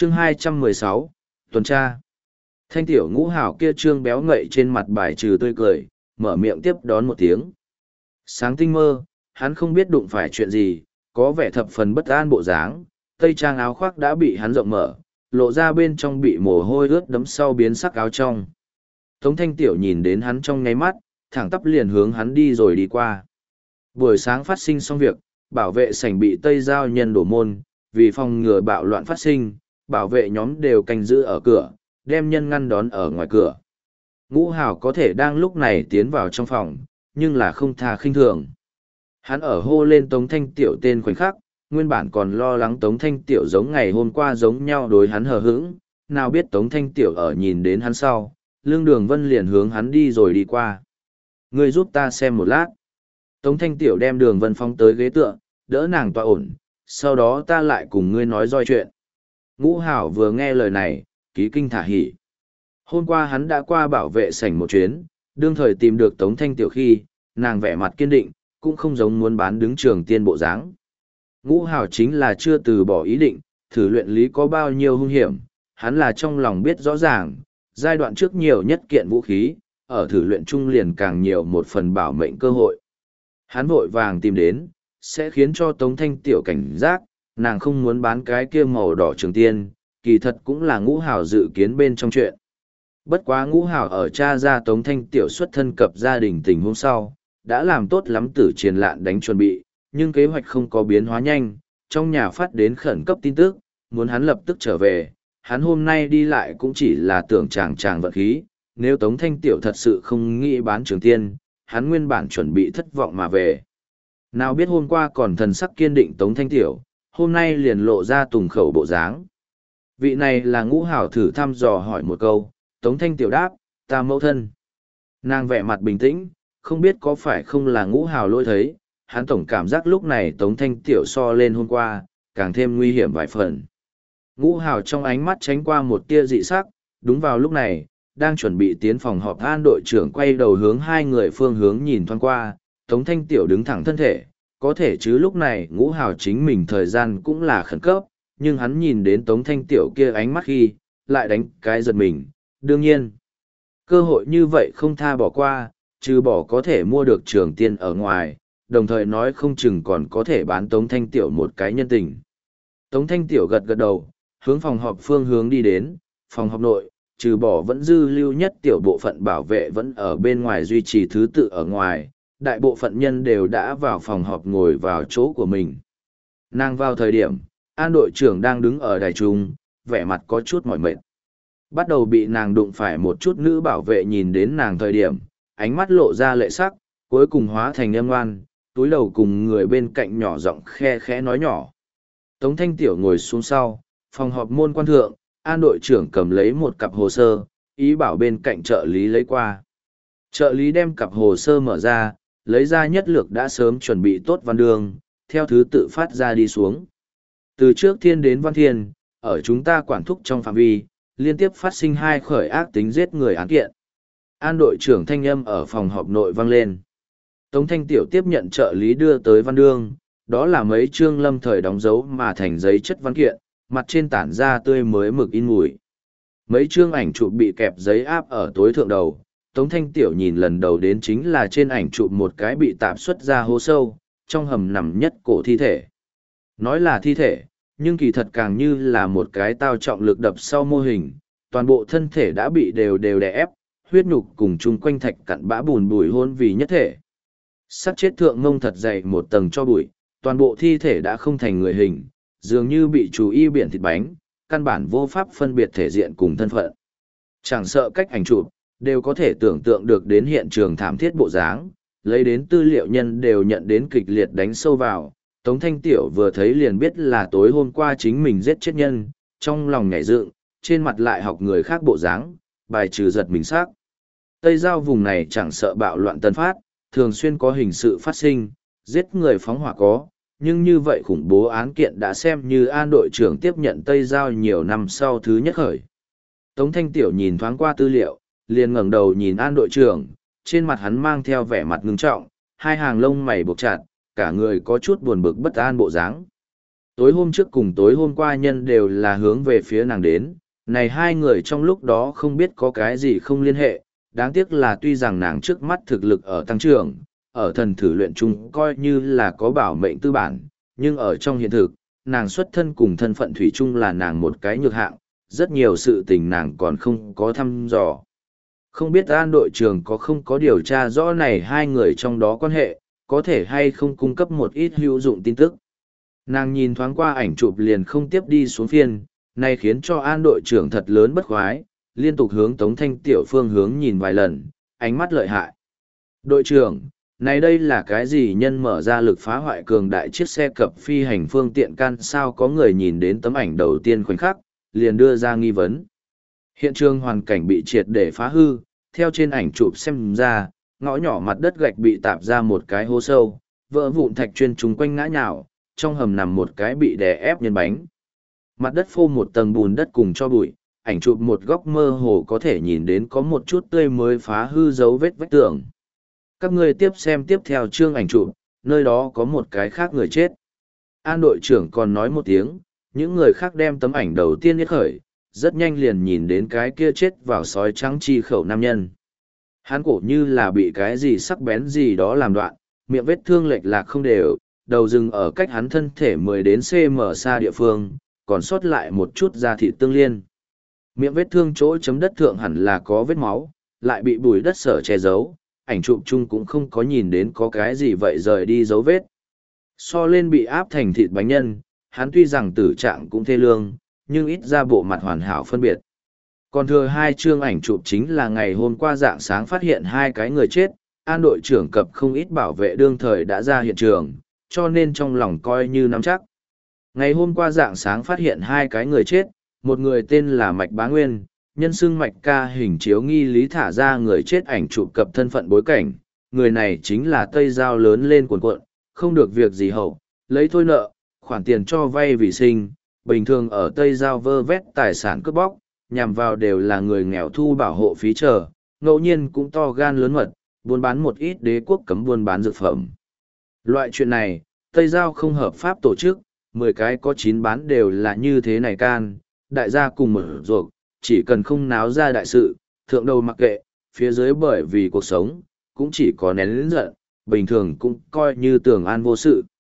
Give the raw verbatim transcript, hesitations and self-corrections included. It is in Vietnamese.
Chương hai trăm mười sáu, tuần tra. Thanh tiểu ngũ hảo kia trương béo ngậy trên mặt bài trừ tươi cười, mở miệng tiếp đón một tiếng. Sáng tinh mơ, hắn không biết đụng phải chuyện gì, có vẻ thập phần bất an bộ dáng, tây trang áo khoác đã bị hắn rộng mở, lộ ra bên trong bị mồ hôi ướt đẫm sau biến sắc áo trong. Tống thanh tiểu nhìn đến hắn trong nháy mắt, thẳng tắp liền hướng hắn đi rồi đi qua. Buổi sáng phát sinh xong việc, bảo vệ sảnh bị tây giao nhân đổ môn, vì phòng ngừa bạo loạn phát sinh, bảo vệ nhóm đều canh giữ ở cửa, đem nhân ngăn đón ở ngoài cửa. Ngũ Hảo có thể đang lúc này tiến vào trong phòng, nhưng là không tha khinh thường. Hắn ở hô lên Tống Thanh Tiểu tên khoảnh khắc, nguyên bản còn lo lắng Tống Thanh Tiểu giống ngày hôm qua giống nhau đối hắn hờ hững, nào biết Tống Thanh Tiểu ở nhìn đến hắn sau, Lương Đường Vân liền hướng hắn đi rồi đi qua. Ngươi giúp ta xem một lát. Tống Thanh Tiểu đem Đường Vân phóng tới ghế tựa, đỡ nàng tọa ổn, sau đó ta lại cùng ngươi nói roi chuyện. Ngũ Hảo vừa nghe lời này, ký kinh thả hỉ. Hôm qua hắn đã qua bảo vệ sảnh một chuyến, đương thời tìm được Tống Thanh Tiểu khi, nàng vẻ mặt kiên định, cũng không giống muốn bán đứng trường tiên bộ dáng. Ngũ Hảo chính là chưa từ bỏ ý định, thử luyện lý có bao nhiêu hung hiểm, hắn là trong lòng biết rõ ràng, giai đoạn trước nhiều nhất kiện vũ khí, ở thử luyện trung liền càng nhiều một phần bảo mệnh cơ hội. Hắn vội vàng tìm đến, sẽ khiến cho Tống Thanh Tiểu cảnh giác, nàng không muốn bán cái kia màu đỏ trường tiên, kỳ thật cũng là Ngũ Hảo dự kiến bên trong chuyện. Bất quá Ngũ Hảo ở cha ra Tống Thanh Tiểu xuất thân cập gia đình tình hôm sau, đã làm tốt lắm tử triền lạn đánh chuẩn bị, nhưng kế hoạch không có biến hóa nhanh, trong nhà phát đến khẩn cấp tin tức, muốn hắn lập tức trở về, hắn hôm nay đi lại cũng chỉ là tưởng chàng chàng vận khí, nếu Tống Thanh Tiểu thật sự không nghĩ bán trường tiên, hắn nguyên bản chuẩn bị thất vọng mà về. Nào biết hôm qua còn thần sắc kiên định Tống Thanh Tiểu, hôm nay liền lộ ra tùng khẩu bộ dáng. Vị này là Ngũ Hảo thử thăm dò hỏi một câu, Tống Thanh Tiểu đáp, ta mẫu thân. Nàng vẻ mặt bình tĩnh, không biết có phải không là Ngũ Hảo lỗi thấy, hắn tổng cảm giác lúc này Tống Thanh Tiểu so lên hôm qua, càng thêm nguy hiểm vài phần. Ngũ Hảo trong ánh mắt tránh qua một tia dị sắc, đúng vào lúc này, đang chuẩn bị tiến phòng họp an đội trưởng quay đầu hướng hai người phương hướng nhìn thoáng qua, Tống Thanh Tiểu đứng thẳng thân thể, có thể chứ lúc này Ngũ Hảo chính mình thời gian cũng là khẩn cấp, nhưng hắn nhìn đến Tống Thanh Tiểu kia ánh mắt khi, lại đánh cái giật mình, đương nhiên. Cơ hội như vậy không tha bỏ qua, trừ bỏ có thể mua được trường tiên ở ngoài, đồng thời nói không chừng còn có thể bán Tống Thanh Tiểu một cái nhân tình. Tống Thanh Tiểu gật gật đầu, hướng phòng họp phương hướng đi đến, phòng họp nội, trừ bỏ vẫn dư lưu nhất tiểu bộ phận bảo vệ vẫn ở bên ngoài duy trì thứ tự ở ngoài, đại bộ phận nhân đều đã vào phòng họp ngồi vào chỗ của mình. Nàng vào thời điểm, an đội trưởng đang đứng ở đài trung, vẻ mặt có chút mỏi mệt. Bắt đầu bị nàng đụng phải một chút nữ bảo vệ nhìn đến nàng thời điểm, ánh mắt lộ ra lệ sắc, cuối cùng hóa thành âm ngoan, túi đầu cùng người bên cạnh nhỏ giọng khe khẽ nói nhỏ. Tống Thanh Tiểu ngồi xuống sau, phòng họp môn quan thượng, an đội trưởng cầm lấy một cặp hồ sơ, ý bảo bên cạnh trợ lý lấy qua. Trợ lý đem cặp hồ sơ mở ra, lấy ra nhất lược đã sớm chuẩn bị tốt văn đường, theo thứ tự phát ra đi xuống. Từ trước thiên đến văn thiên, ở chúng ta quản thúc trong phạm vi, liên tiếp phát sinh hai khởi ác tính giết người án kiện. An đội trưởng thanh âm ở phòng họp nội vang lên. Tống Thanh Tiểu tiếp nhận trợ lý đưa tới văn đương, đó là mấy chương lâm thời đóng dấu mà thành giấy chất văn kiện, mặt trên tản ra tươi mới mực in mùi. Mấy chương ảnh chụp bị kẹp giấy áp ở tối thượng đầu, Tống Thanh Tiểu nhìn lần đầu đến chính là trên ảnh chụp một cái bị tạm xuất ra hố sâu, trong hầm nằm nhất cổ thi thể. Nói là thi thể, nhưng kỳ thật càng như là một cái tao trọng lực đập sau mô hình, toàn bộ thân thể đã bị đều đều đè ép, huyết nhục cùng chung quanh thạch cặn bã bùn bùi hôn vì nhất thể. Sắc chết thượng ngông thật dày một tầng cho bụi, toàn bộ thi thể đã không thành người hình, dường như bị chú y biển thịt bánh, căn bản vô pháp phân biệt thể diện cùng thân phận. Chẳng sợ cách ảnh chụp, đều có thể tưởng tượng được đến hiện trường thảm thiết bộ dáng, lấy đến tư liệu nhân đều nhận đến kịch liệt đánh sâu vào. Tống Thanh Tiểu vừa thấy liền biết là tối hôm qua chính mình giết chết nhân, trong lòng nhảy dựng, trên mặt lại học người khác bộ dáng, bài trừ giật mình sắc. Tây Giao vùng này chẳng sợ bạo loạn tân phát, thường xuyên có hình sự phát sinh, giết người phóng hỏa có, nhưng như vậy khủng bố án kiện đã xem như an đội trưởng tiếp nhận Tây Giao nhiều năm sau thứ nhất khởi. Tống Thanh Tiểu nhìn thoáng qua tư liệu, liền ngẩng đầu nhìn an đội trưởng, trên mặt hắn mang theo vẻ mặt ngưng trọng, hai hàng lông mày buộc chặt, cả người có chút buồn bực bất an bộ dáng. Tối hôm trước cùng tối hôm qua nhân đều là hướng về phía nàng đến, này hai người trong lúc đó không biết có cái gì không liên hệ, đáng tiếc là tuy rằng nàng trước mắt thực lực ở tăng trưởng, ở thần thử luyện chung coi như là có bảo mệnh tư bản, nhưng ở trong hiện thực, nàng xuất thân cùng thân phận thủy chung là nàng một cái nhược hạng, rất nhiều sự tình nàng còn không có thăm dò. Không biết An đội trưởng có không có điều tra rõ này hai người trong đó quan hệ, có thể hay không cung cấp một ít hữu dụng tin tức. Nàng nhìn thoáng qua ảnh chụp liền không tiếp đi xuống phiên, này khiến cho An đội trưởng thật lớn bất khoái, liên tục hướng Tống Thanh Tiểu phương hướng nhìn vài lần, ánh mắt lợi hại. Đội trưởng, này đây là cái gì nhân mở ra lực phá hoại cường đại chiếc xe cập phi hành phương tiện can sao có người nhìn đến tấm ảnh đầu tiên khoảnh khắc, liền đưa ra nghi vấn. Hiện trường hoàn cảnh bị triệt để phá hư, theo trên ảnh chụp xem ra, ngõ nhỏ mặt đất gạch bị tạp ra một cái hố sâu, vỡ vụn thạch chuyên trùng quanh ngã nhào, trong hầm nằm một cái bị đè ép nhân bánh. Mặt đất phô một tầng bùn đất cùng cho bụi, ảnh chụp một góc mơ hồ có thể nhìn đến có một chút tươi mới phá hư dấu vết vách tường. Các ngươi tiếp xem tiếp theo chương ảnh chụp, nơi đó có một cái khác người chết. An đội trưởng còn nói một tiếng, những người khác đem tấm ảnh đầu tiên nhất khởi, rất nhanh liền nhìn đến cái kia chết vào sói trắng chi khẩu nam nhân. Hắn cổ như là bị cái gì sắc bén gì đó làm đoạn, miệng vết thương lệch lạc không đều, đầu rừng ở cách hắn thân thể mười đến cm xa địa phương, còn sót lại một chút da thịt tương liên. Miệng vết thương chỗ chấm đất thượng hẳn là có vết máu, lại bị bùi đất sở che giấu, ảnh chụp chung cũng không có nhìn đến có cái gì vậy rời đi dấu vết. So lên bị áp thành thịt bánh nhân, hắn tuy rằng tử trạng cũng thê lương, nhưng ít ra bộ mặt hoàn hảo phân biệt. Còn thừa hai chương ảnh chụp chính là ngày hôm qua dạng sáng phát hiện hai cái người chết, An đội trưởng cập không ít bảo vệ đương thời đã ra hiện trường, cho nên trong lòng coi như nắm chắc. Ngày hôm qua dạng sáng phát hiện hai cái người chết, một người tên là Mạch Bá Nguyên, nhân xưng Mạch ca hình chiếu nghi lý thả ra người chết ảnh chụp cập thân phận bối cảnh, người này chính là Tây Giao lớn lên cuồn cuộn, không được việc gì hậu, lấy thôi nợ, khoản tiền cho vay vì sinh, bình thường ở Tây Giao vơ vét tài sản cướp bóc, nhằm vào đều là người nghèo thu bảo hộ phí chờ, ngẫu nhiên cũng to gan lớn mật, buôn bán một ít đế quốc cấm buôn bán dược phẩm. Loại chuyện này, Tây Giao không hợp pháp tổ chức, mười cái có chín bán đều là như thế này can, đại gia cùng mở ruột, chỉ cần không náo ra đại sự, thượng đầu mặc kệ, phía dưới bởi vì cuộc sống, cũng chỉ có nén lĩnh giận, bình thường cũng coi như tưởng an vô sự.